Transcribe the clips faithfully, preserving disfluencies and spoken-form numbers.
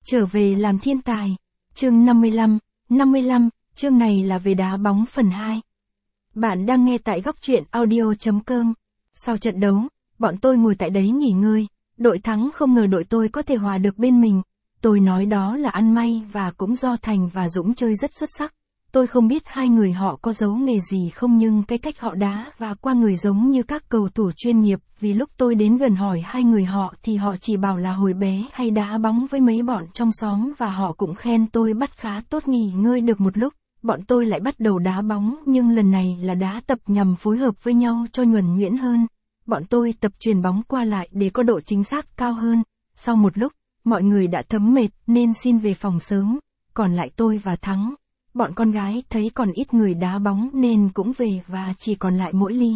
Trở về làm thiên tài. Chương năm mươi lăm, năm mươi lăm, chương này là về đá bóng phần hai. Bạn đang nghe tại góc truyện audio chấm com. Sau trận đấu, bọn tôi ngồi tại đấy nghỉ ngơi, đội thắng không ngờ đội tôi có thể hòa được bên mình. Tôi nói đó là ăn may và cũng do Thành và Dũng chơi rất xuất sắc. Tôi không biết hai người họ có giấu nghề gì không, nhưng cái cách họ đá và qua người giống như các cầu thủ chuyên nghiệp, vì lúc tôi đến gần hỏi hai người họ thì họ chỉ bảo là hồi bé hay đá bóng với mấy bọn trong xóm, và họ cũng khen tôi bắt khá tốt. Nghỉ ngơi được một lúc, bọn tôi lại bắt đầu đá bóng, nhưng lần này là đá tập nhằm phối hợp với nhau cho nhuần nhuyễn hơn. Bọn tôi tập chuyền bóng qua lại để có độ chính xác cao hơn. Sau một lúc, mọi người đã thấm mệt nên xin về phòng sớm, còn lại tôi và Thắng. Bọn con gái thấy còn ít người đá bóng nên cũng về và chỉ còn lại mỗi Ly.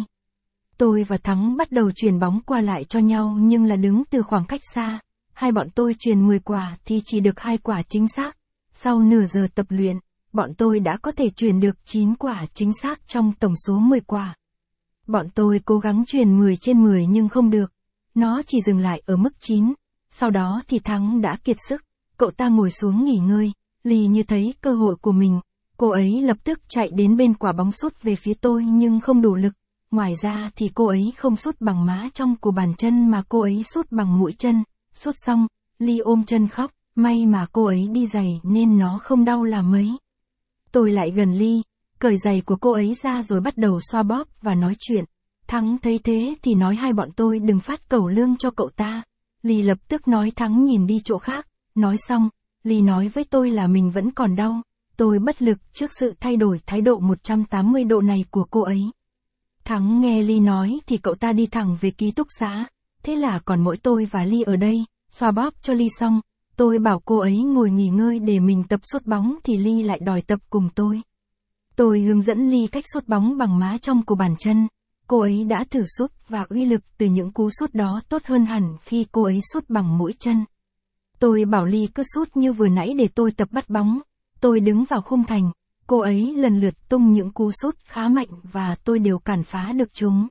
Tôi và Thắng bắt đầu chuyền bóng qua lại cho nhau, nhưng là đứng từ khoảng cách xa. Hai bọn tôi chuyền mười quả thì chỉ được hai quả chính xác. Sau nửa giờ tập luyện, bọn tôi đã có thể chuyền được chín quả chính xác trong tổng số mười quả. Bọn tôi cố gắng chuyền mười trên mười nhưng không được. Nó chỉ dừng lại ở mức chín. Sau đó thì Thắng đã kiệt sức. Cậu ta ngồi xuống nghỉ ngơi. Ly như thấy cơ hội của mình. Cô ấy lập tức chạy đến bên quả bóng sút về phía tôi nhưng không đủ lực. Ngoài ra thì cô ấy không sút bằng má trong của bàn chân mà cô ấy sút bằng mũi chân. Sút xong, Ly ôm chân khóc. May mà cô ấy đi giày nên nó không đau là mấy. Tôi lại gần Ly, cởi giày của cô ấy ra rồi bắt đầu xoa bóp và nói chuyện. Thắng thấy thế thì nói hai bọn tôi đừng phát cẩu lương cho cậu ta. Ly lập tức nói Thắng nhìn đi chỗ khác. Nói xong, Ly nói với tôi là mình vẫn còn đau. Tôi bất lực trước sự thay đổi thái độ một trăm tám mươi độ này của cô ấy. Thắng nghe Ly nói thì cậu ta đi thẳng về ký túc xá. Thế là còn mỗi tôi và Ly ở đây. Xoa bóp cho Ly xong, tôi bảo cô ấy ngồi nghỉ ngơi để mình tập sút bóng thì Ly lại đòi tập cùng tôi. Tôi hướng dẫn Ly cách sút bóng bằng má trong của bàn chân. Cô ấy đã thử sút và uy lực từ những cú sút đó tốt hơn hẳn khi cô ấy sút bằng mũi chân. Tôi bảo Ly cứ sút như vừa nãy để tôi tập bắt bóng. Tôi đứng vào khung thành, cô ấy lần lượt tung những cú sút khá mạnh và tôi đều cản phá được chúng.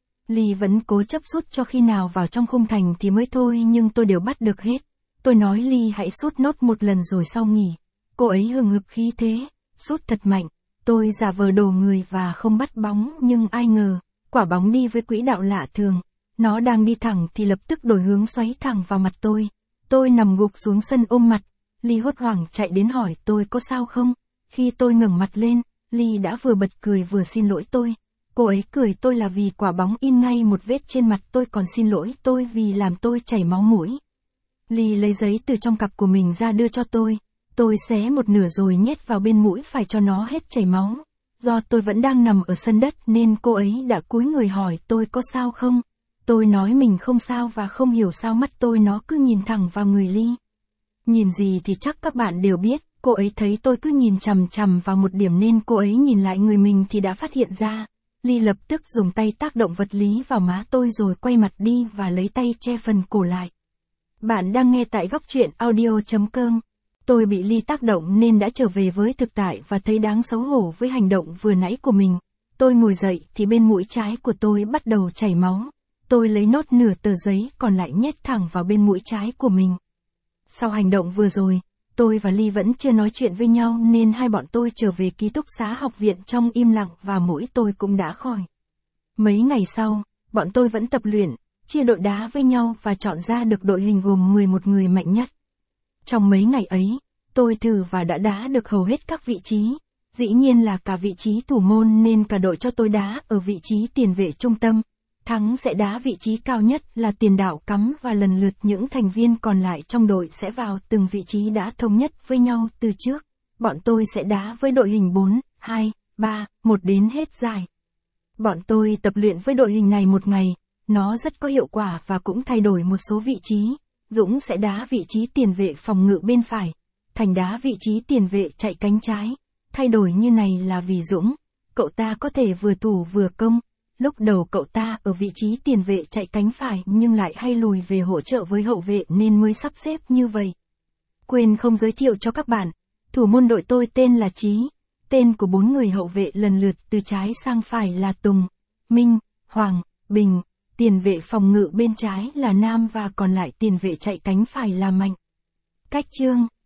Ly vẫn cố chấp sút cho khi nào vào trong khung thành thì mới thôi, nhưng tôi đều bắt được hết. Tôi nói Ly hãy sút nốt một lần rồi sau nghỉ. Cô ấy hừng hực khí thế, sút thật mạnh. Tôi giả vờ đổ người và không bắt bóng, nhưng ai ngờ, quả bóng đi với quỹ đạo lạ thường. Nó đang đi thẳng thì lập tức đổi hướng xoáy thẳng vào mặt tôi. Tôi nằm gục xuống sân ôm mặt. Ly hốt hoảng chạy đến hỏi tôi có sao không. Khi tôi ngẩng mặt lên, Ly đã vừa bật cười vừa xin lỗi tôi. Cô ấy cười tôi là vì quả bóng in ngay một vết trên mặt tôi, còn xin lỗi tôi vì làm tôi chảy máu mũi. Ly lấy giấy từ trong cặp của mình ra đưa cho tôi. Tôi xé một nửa rồi nhét vào bên mũi phải cho nó hết chảy máu. Do tôi vẫn đang nằm ở sân đất nên cô ấy đã cúi người hỏi tôi có sao không. Tôi nói mình không sao và không hiểu sao mắt tôi nó cứ nhìn thẳng vào người Ly. Nhìn gì thì chắc các bạn đều biết, cô ấy thấy tôi cứ nhìn chằm chằm vào một điểm nên cô ấy nhìn lại người mình thì đã phát hiện ra. Ly lập tức dùng tay tác động vật lý vào má tôi rồi quay mặt đi và lấy tay che phần cổ lại. Bạn đang nghe tại góc truyện audio chấm com. Tôi bị Ly tác động nên đã trở về với thực tại và thấy đáng xấu hổ với hành động vừa nãy của mình. Tôi ngồi dậy thì bên mũi trái của tôi bắt đầu chảy máu. Tôi lấy nốt nửa tờ giấy còn lại nhét thẳng vào bên mũi trái của mình. Sau hành động vừa rồi, tôi và Ly vẫn chưa nói chuyện với nhau nên hai bọn tôi trở về ký túc xá học viện trong im lặng và mũi tôi cũng đã khỏi. Mấy ngày sau, bọn tôi vẫn tập luyện, chia đội đá với nhau và chọn ra được đội hình gồm mười một người mạnh nhất. Trong mấy ngày ấy, tôi thử và đã đá được hầu hết các vị trí. Dĩ nhiên là cả vị trí thủ môn nên cả đội cho tôi đá ở vị trí tiền vệ trung tâm. Thắng sẽ đá vị trí cao nhất là tiền đạo cắm và lần lượt những thành viên còn lại trong đội sẽ vào từng vị trí đã thống nhất với nhau từ trước. Bọn tôi sẽ đá với đội hình bốn, hai, ba, một đến hết giải. Bọn tôi tập luyện với đội hình này một ngày, nó rất có hiệu quả và cũng thay đổi một số vị trí. Dũng sẽ đá vị trí tiền vệ phòng ngự bên phải, Thành đá vị trí tiền vệ chạy cánh trái. Thay đổi như này là vì Dũng, cậu ta có thể vừa thủ vừa công. Lúc đầu cậu ta ở vị trí tiền vệ chạy cánh phải nhưng lại hay lùi về hỗ trợ với hậu vệ nên mới sắp xếp như vậy. Quên không giới thiệu cho các bạn, thủ môn đội tôi tên là Chí. Tên của bốn người hậu vệ lần lượt từ trái sang phải là Tùng, Minh, Hoàng, Bình. Tiền vệ phòng ngự bên trái là Nam và còn lại tiền vệ chạy cánh phải là Mạnh. Cách chương